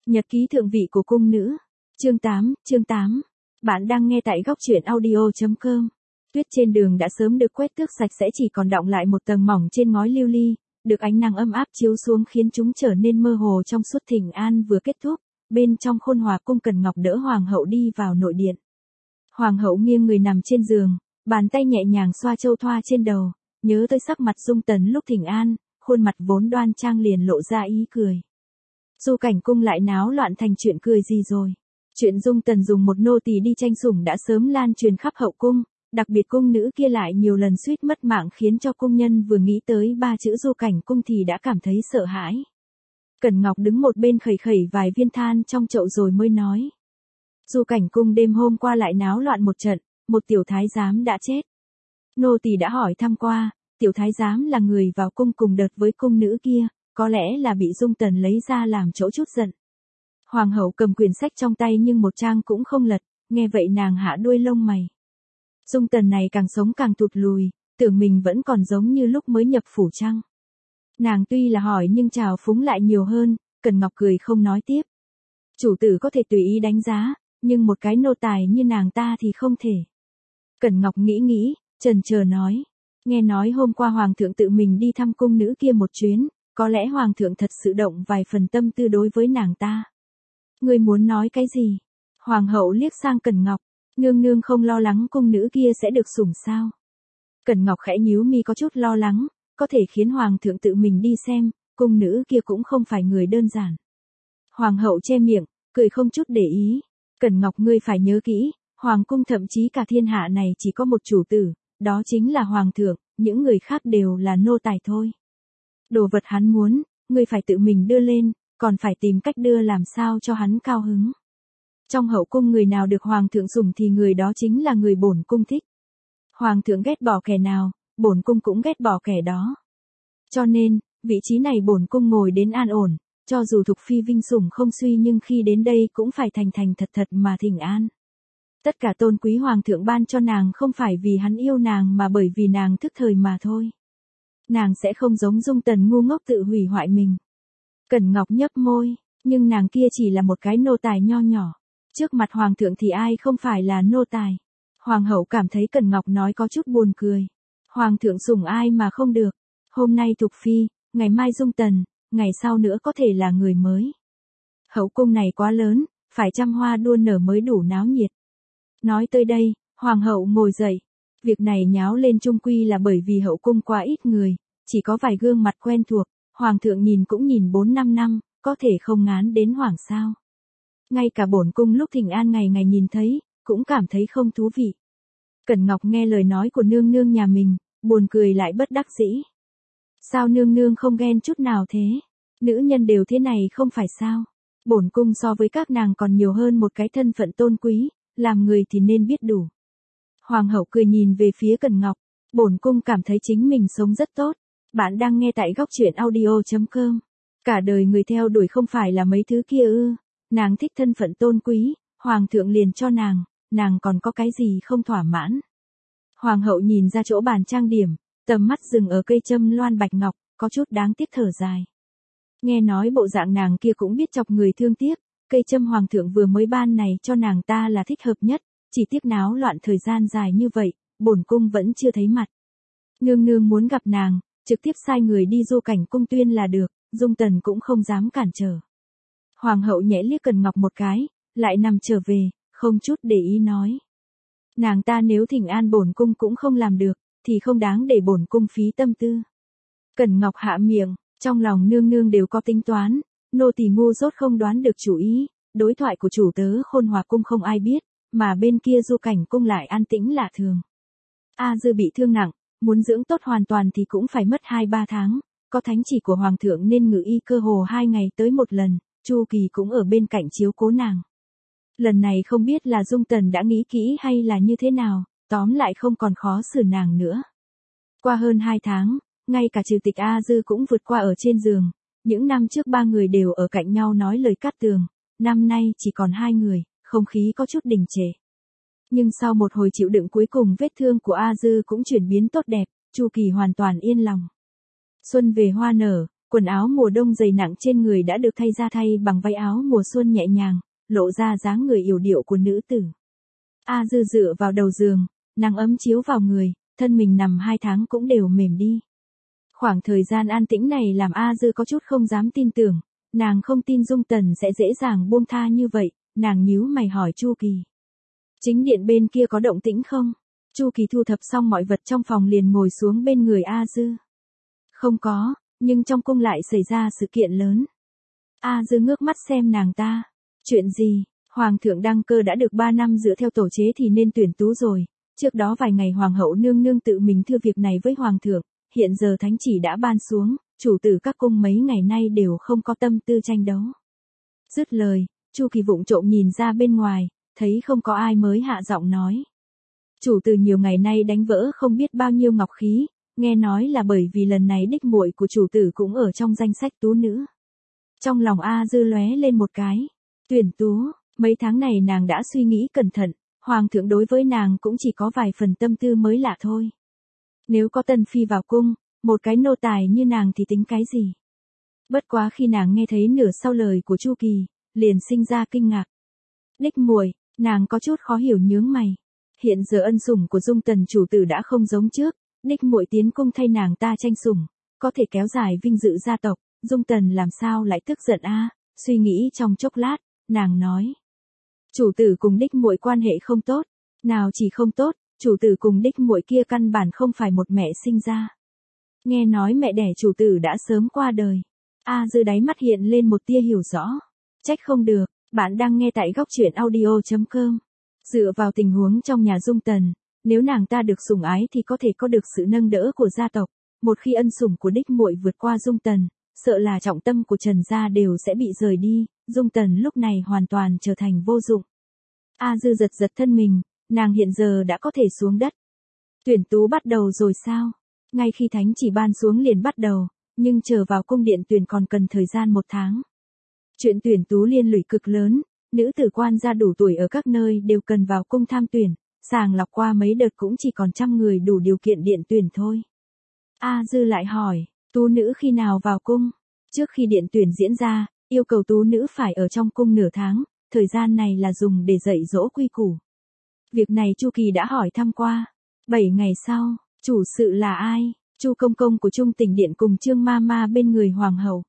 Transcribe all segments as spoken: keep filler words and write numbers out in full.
Nhật ký thượng vị của cung nữ. Chương tám, chương tám. Bạn đang nghe tại góc truyện audio chấm com. Tuyết trên đường đã sớm được quét tước sạch sẽ, chỉ còn đọng lại một tầng mỏng trên ngói lưu ly, được ánh nắng ấm áp chiếu xuống khiến chúng trở nên mơ hồ trong suốt. Thỉnh an vừa kết thúc, bên trong Khôn Hòa cung, Cẩn Ngọc đỡ hoàng hậu đi vào nội điện. Hoàng hậu nghiêng người nằm trên giường, bàn tay nhẹ nhàng xoa châu thoa trên đầu, nhớ tới sắc mặt Dung Tần lúc thỉnh an, khuôn mặt vốn đoan trang liền lộ ra ý cười. Du Cảnh cung lại náo loạn thành chuyện cười gì rồi? Chuyện Dung Tần dùng một nô tỳ đi tranh sủng đã sớm lan truyền khắp hậu cung, đặc biệt cung nữ kia lại nhiều lần suýt mất mạng, khiến cho cung nhân vừa nghĩ tới ba chữ Du Cảnh cung thì đã cảm thấy sợ hãi. Cẩn Ngọc đứng một bên khẩy khẩy vài viên than trong chậu rồi mới nói. Du Cảnh cung đêm hôm qua lại náo loạn một trận, một tiểu thái giám đã chết. Nô tỳ đã hỏi thăm qua, tiểu thái giám là người vào cung cùng đợt với cung nữ kia, có lẽ là bị Dung Tần lấy ra làm chỗ chút giận. Hoàng hậu cầm quyển sách trong tay nhưng một trang cũng không lật, nghe vậy nàng hạ đuôi lông mày. Dung Tần này càng sống càng tụt lùi, tưởng mình vẫn còn giống như lúc mới nhập phủ chăng. Nàng tuy là hỏi nhưng trào phúng lại nhiều hơn. Cẩn Ngọc cười không nói tiếp. Chủ tử có thể tùy ý đánh giá, nhưng một cái nô tài như nàng ta thì không thể. Cẩn Ngọc nghĩ nghĩ, chần chờ nói. Nghe nói hôm qua hoàng thượng tự mình đi thăm cung nữ kia một chuyến, có lẽ hoàng thượng thật sự động vài phần tâm tư đối với nàng ta. Ngươi muốn nói cái gì? Hoàng hậu liếc sang Cẩn Ngọc, nương nương không lo lắng cung nữ kia sẽ được sủng sao? Cẩn Ngọc khẽ nhíu mi, có chút lo lắng, có thể khiến hoàng thượng tự mình đi xem, cung nữ kia cũng không phải người đơn giản. Hoàng hậu che miệng, cười không chút để ý. Cẩn Ngọc, ngươi phải nhớ kỹ, hoàng cung thậm chí cả thiên hạ này chỉ có một chủ tử, đó chính là hoàng thượng, những người khác đều là nô tài thôi. Đồ vật hắn muốn, ngươi phải tự mình đưa lên, còn phải tìm cách đưa làm sao cho hắn cao hứng. Trong hậu cung người nào được hoàng thượng sủng thì người đó chính là người bổn cung thích. Hoàng thượng ghét bỏ kẻ nào, bổn cung cũng ghét bỏ kẻ đó. Cho nên, vị trí này bổn cung ngồi đến an ổn, cho dù Thục phi vinh sủng không suy nhưng khi đến đây cũng phải thành thành thật thật mà thỉnh an. Tất cả tôn quý hoàng thượng ban cho nàng không phải vì hắn yêu nàng mà bởi vì nàng thức thời mà thôi. Nàng sẽ không giống Dung Tần ngu ngốc tự hủy hoại mình. Cẩn Ngọc nhấp môi, nhưng nàng kia chỉ là một cái nô tài nho nhỏ. Trước mặt hoàng thượng thì ai không phải là nô tài. Hoàng hậu cảm thấy Cẩn Ngọc nói có chút buồn cười. Hoàng thượng sủng ai mà không được. Hôm nay Thục phi, ngày mai Dung Tần, ngày sau nữa có thể là người mới. Hậu cung này quá lớn, phải trăm hoa đua nở mới đủ náo nhiệt. Nói tới đây, hoàng hậu ngồi dậy. Việc này nháo lên chung quy là bởi vì hậu cung quá ít người, chỉ có vài gương mặt quen thuộc, hoàng thượng nhìn cũng nhìn bốn năm năm, có thể không ngán đến hoảng sao. Ngay cả bổn cung lúc thỉnh an ngày ngày nhìn thấy, cũng cảm thấy không thú vị. Cẩn Ngọc nghe lời nói của nương nương nhà mình, buồn cười lại bất đắc dĩ. Sao nương nương không ghen chút nào thế? Nữ nhân đều thế này không phải sao? Bổn cung so với các nàng còn nhiều hơn một cái thân phận tôn quý, làm người thì nên biết đủ. Hoàng hậu cười nhìn về phía Cẩn Ngọc, bổn cung cảm thấy chính mình sống rất tốt. Bạn đang nghe tại góc truyện audio chấm com. Cả đời người theo đuổi không phải là mấy thứ kia ư? Nàng thích thân phận tôn quý, hoàng thượng liền cho nàng, nàng còn có cái gì không thỏa mãn? Hoàng hậu nhìn ra chỗ bàn trang điểm, tầm mắt dừng ở cây châm loan bạch ngọc, có chút đáng tiếc thở dài. Nghe nói bộ dạng nàng kia cũng biết chọc người thương tiếc, cây châm hoàng thượng vừa mới ban này cho nàng ta là thích hợp nhất, chỉ tiếc náo loạn thời gian dài như vậy, bổn cung vẫn chưa thấy mặt. Nương nương muốn gặp nàng, trực tiếp sai người đi Du Cảnh cung tuyên là được, Dung Tần cũng không dám cản trở. Hoàng hậu nhẽ liếc Cẩn Ngọc một cái, lại nằm trở về, không chút để ý nói. Nàng ta nếu thỉnh an bổn cung cũng không làm được, thì không đáng để bổn cung phí tâm tư. Cẩn Ngọc hạ miệng, trong lòng nương nương đều có tính toán, nô tỳ ngu dốt không đoán được chủ ý, đối thoại của chủ tớ Khôn Hòa cung không ai biết, mà bên kia Du Cảnh cung lại an tĩnh lạ thường. A Dư bị thương nặng, muốn dưỡng tốt hoàn toàn thì cũng phải mất hai ba tháng, có thánh chỉ của hoàng thượng nên ngự y cơ hồ hai ngày tới một lần, Chu Kỳ cũng ở bên cạnh chiếu cố nàng. Lần này không biết là Dung Tần đã nghĩ kỹ hay là như thế nào, tóm lại không còn khó xử nàng nữa. Qua hơn hai tháng, ngay cả Trừ Tịch A Dư cũng vượt qua ở trên giường, những năm trước ba người đều ở cạnh nhau nói lời cát tường, năm nay chỉ còn hai người, không khí có chút đình trệ. Nhưng sau một hồi chịu đựng cuối cùng vết thương của A Dư cũng chuyển biến tốt đẹp, Chu Kỳ hoàn toàn yên lòng. Xuân về hoa nở, Quần áo mùa đông dày nặng trên người đã được thay ra thay bằng váy áo mùa xuân nhẹ nhàng, lộ ra dáng người yểu điệu của nữ tử. A Dư dựa vào đầu giường, nắng ấm chiếu vào người, thân mình nằm hai tháng cũng đều mềm đi. Khoảng thời gian an tĩnh này làm A Dư có chút không dám tin tưởng, nàng không tin Dung Tần sẽ dễ dàng buông tha như vậy, nàng nhíu mày hỏi Chu Kỳ. Chính điện bên kia có động tĩnh không? Chu Kỳ thu thập xong mọi vật trong phòng liền ngồi xuống bên người A Dư. Không có, nhưng trong cung lại xảy ra sự kiện lớn. A Dư ngước mắt xem nàng ta. Chuyện gì? Hoàng thượng đăng cơ đã được ba năm dựa theo tổ chế thì nên tuyển tú rồi. Trước đó vài ngày hoàng hậu nương nương tự mình thưa việc này với hoàng thượng, hiện giờ thánh chỉ đã ban xuống, chủ tử các cung mấy ngày nay đều không có tâm tư tranh đấu. Dứt lời, Chu Kỳ vụng trộm nhìn ra bên ngoài, thấy không có ai mới hạ giọng nói. Chủ tử nhiều ngày nay đánh vỡ không biết bao nhiêu ngọc khí, nghe nói là bởi vì lần này đích muội của chủ tử cũng ở trong danh sách tú nữ. Trong lòng A Dư lóe lên một cái, tuyển tú, mấy tháng này nàng đã suy nghĩ cẩn thận, hoàng thượng đối với nàng cũng chỉ có vài phần tâm tư mới lạ thôi. Nếu có Tân Phi vào cung, một cái nô tài như nàng thì tính cái gì? Bất quá khi nàng nghe thấy nửa sau lời của Chu Kỳ, liền sinh ra kinh ngạc. Đích muội, nàng có chút khó hiểu nhướng mày. Hiện giờ ân sủng của Dung Tần chủ tử đã không giống trước, đích muội tiến cung thay nàng ta tranh sủng, có thể kéo dài vinh dự gia tộc, Dung Tần làm sao lại tức giận a? Suy nghĩ trong chốc lát, nàng nói. Chủ tử cùng đích muội quan hệ không tốt, nào chỉ không tốt, chủ tử cùng đích muội kia căn bản không phải một mẹ sinh ra. Nghe nói mẹ đẻ chủ tử đã sớm qua đời. A Dư đáy mắt hiện lên một tia hiểu rõ. Trách không được, bạn đang nghe tại góc truyện audio chấm com. Dựa vào tình huống trong nhà Dung Tần, nếu nàng ta được sủng ái thì có thể có được sự nâng đỡ của gia tộc. Một khi ân sủng của đích muội vượt qua Dung Tần, sợ là trọng tâm của Trần gia đều sẽ bị rời đi, Dung Tần lúc này hoàn toàn trở thành vô dụng. A Dư giật giật thân mình, nàng hiện giờ đã có thể xuống đất. Tuyển tú bắt đầu rồi sao? Ngay khi thánh chỉ ban xuống liền bắt đầu, nhưng chờ vào cung điện tuyển còn cần thời gian một tháng. Chuyện tuyển tú liên lụy cực lớn, nữ tử quan gia đủ tuổi ở các nơi đều cần vào cung tham tuyển, sàng lọc qua mấy đợt cũng chỉ còn trăm người đủ điều kiện điện tuyển thôi. A Dư lại hỏi, tú nữ khi nào vào cung? Trước khi điện tuyển diễn ra, yêu cầu tú nữ phải ở trong cung nửa tháng, thời gian này là dùng để dạy dỗ quy củ. Việc này Chu Kỳ đã hỏi thăm qua. Bảy ngày sau, chủ sự là ai? Chu công công của Trung Tình Điện cùng Trương ma ma bên người hoàng hậu.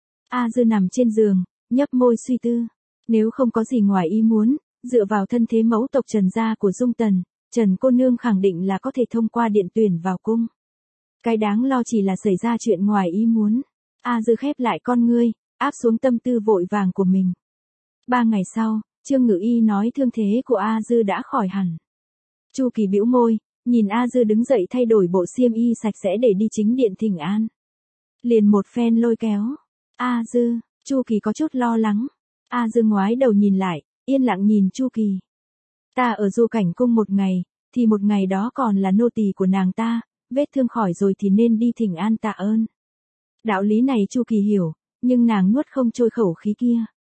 A Dư nằm trên giường, nhấp môi suy tư. Nếu không có gì ngoài ý muốn, dựa vào thân thế mẫu tộc Trần gia của Dung Tần, Trần cô nương khẳng định là có thể thông qua điện tuyển vào cung. Cái đáng lo chỉ là xảy ra chuyện ngoài ý muốn. A Dư khép lại con ngươi, áp xuống tâm tư vội vàng của mình. Ba ngày sau, Trương Ngự Y nói thương thế của A Dư đã khỏi hẳn. Chu Kỳ bĩu môi, nhìn A Dư đứng dậy thay đổi bộ xiêm y sạch sẽ để đi chính điện thỉnh an. Liền một phen lôi kéo. A Dư, Chu Kỳ có chút lo lắng. A Dư ngoái đầu nhìn lại, yên lặng nhìn Chu Kỳ. Ta ở Du Cảnh cung một ngày, thì một ngày đó còn là nô tỳ của nàng ta, vết thương khỏi rồi thì nên đi thỉnh an tạ ơn. Đạo lý này Chu Kỳ hiểu, nhưng nàng nuốt không trôi khẩu khí kia.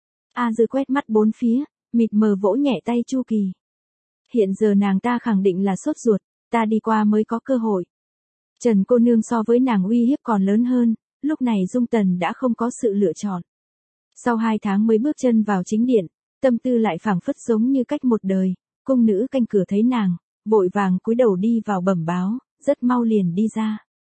A Dư quét mắt bốn phía, mịt mờ vỗ nhẹ tay Chu Kỳ. Hiện giờ nàng ta khẳng định là sốt ruột, ta đi qua mới có cơ hội. Trần cô nương so với nàng uy hiếp còn lớn hơn, lúc này Dung Tần đã không có sự lựa chọn. Sau hai tháng mới bước chân vào chính điện, tâm tư lại phảng phất giống như cách một đời, cung nữ canh cửa thấy nàng, vội vàng cúi đầu đi vào bẩm báo, rất mau liền đi ra.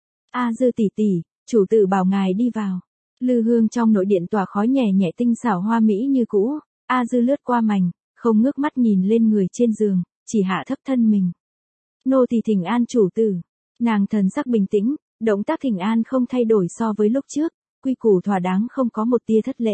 A Dư tỷ tỷ, chủ tử bảo ngài đi vào. Lư hương trong nội điện tỏa khói nhẹ nhẹ tinh xảo hoa mỹ như cũ, A Dư lướt qua mành, không ngước mắt nhìn lên người trên giường, chỉ hạ thấp thân mình. Nô tỳ thỉnh an chủ tử. Nàng thần sắc bình tĩnh, động tác thỉnh an không thay đổi so với lúc trước, quy củ thỏa đáng không có một tia thất lễ.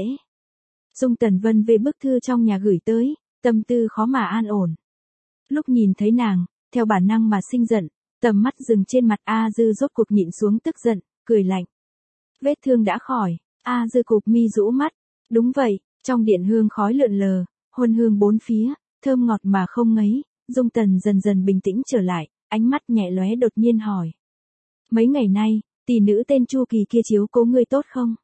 Dung Tần vân về bức thư trong nhà gửi tới, tâm tư khó mà an ổn. Lúc nhìn thấy nàng, theo bản năng mà sinh giận, tầm mắt dừng trên mặt A Dư rốt cuộc nhịn xuống tức giận, cười lạnh. Vết thương đã khỏi, A Dư cụp mi rũ mắt. Đúng vậy, trong điện hương khói lượn lờ, huân hương bốn phía, thơm ngọt mà không ngấy. Dung Tần dần dần bình tĩnh trở lại, ánh mắt nhẹ lóe đột nhiên hỏi. Mấy ngày nay, tỷ nữ tên Chu Kỳ kia chiếu cố ngươi tốt không?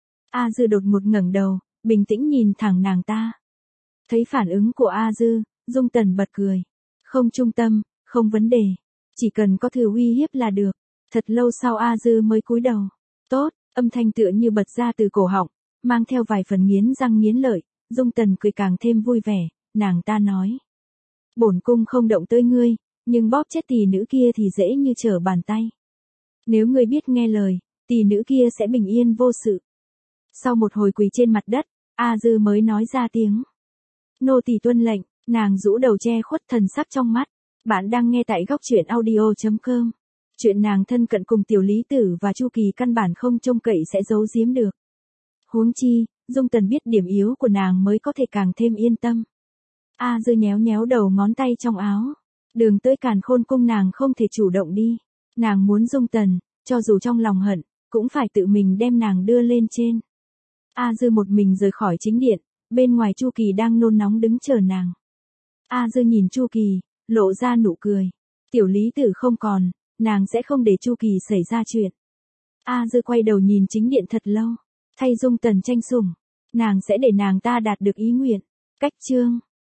A Dư đột ngột ngẩng đầu, bình tĩnh nhìn thẳng nàng ta. Thấy phản ứng của A Dư, Dung Tần bật cười. Không trung tâm, không vấn đề. Chỉ cần có thừa uy hiếp là được. Thật lâu sau A Dư mới cúi đầu. Tốt, Âm thanh tựa như bật ra từ cổ họng, mang theo vài phần nghiến răng nghiến lợi, Dung Tần cười càng thêm vui vẻ, nàng ta nói. Bổn cung không động tới ngươi, nhưng bóp chết tỷ nữ kia thì dễ như trở bàn tay. Nếu ngươi biết nghe lời, tỷ nữ kia sẽ bình yên vô sự. Sau một hồi quỳ trên mặt đất, A Dư mới nói ra tiếng. Nô tỳ tuân lệnh, nàng rũ đầu che khuất thần sắc trong mắt. Bạn đang nghe tại góc truyện audio chấm com. Chuyện nàng thân cận cùng Tiểu Lý Tử và Chu Kỳ căn bản không trông cậy sẽ giấu giếm được. Huống chi, Dung Tần biết điểm yếu của nàng mới có thể càng thêm yên tâm. A Dư nhéo nhéo đầu ngón tay trong áo. Đường tới Càn Khôn cung nàng không thể chủ động đi. Nàng muốn Dung Tần, cho dù trong lòng hận, cũng phải tự mình đem nàng đưa lên trên. A Dư một mình rời khỏi chính điện, bên ngoài Chu Kỳ đang nôn nóng đứng chờ nàng. A Dư nhìn Chu Kỳ, lộ ra nụ cười. Tiểu Lý Tử không còn, nàng sẽ không để Chu Kỳ xảy ra chuyện. A Dư quay đầu nhìn chính điện thật lâu, thay Dung Tần tranh sủng, nàng sẽ để nàng ta đạt được ý nguyện. Cách chương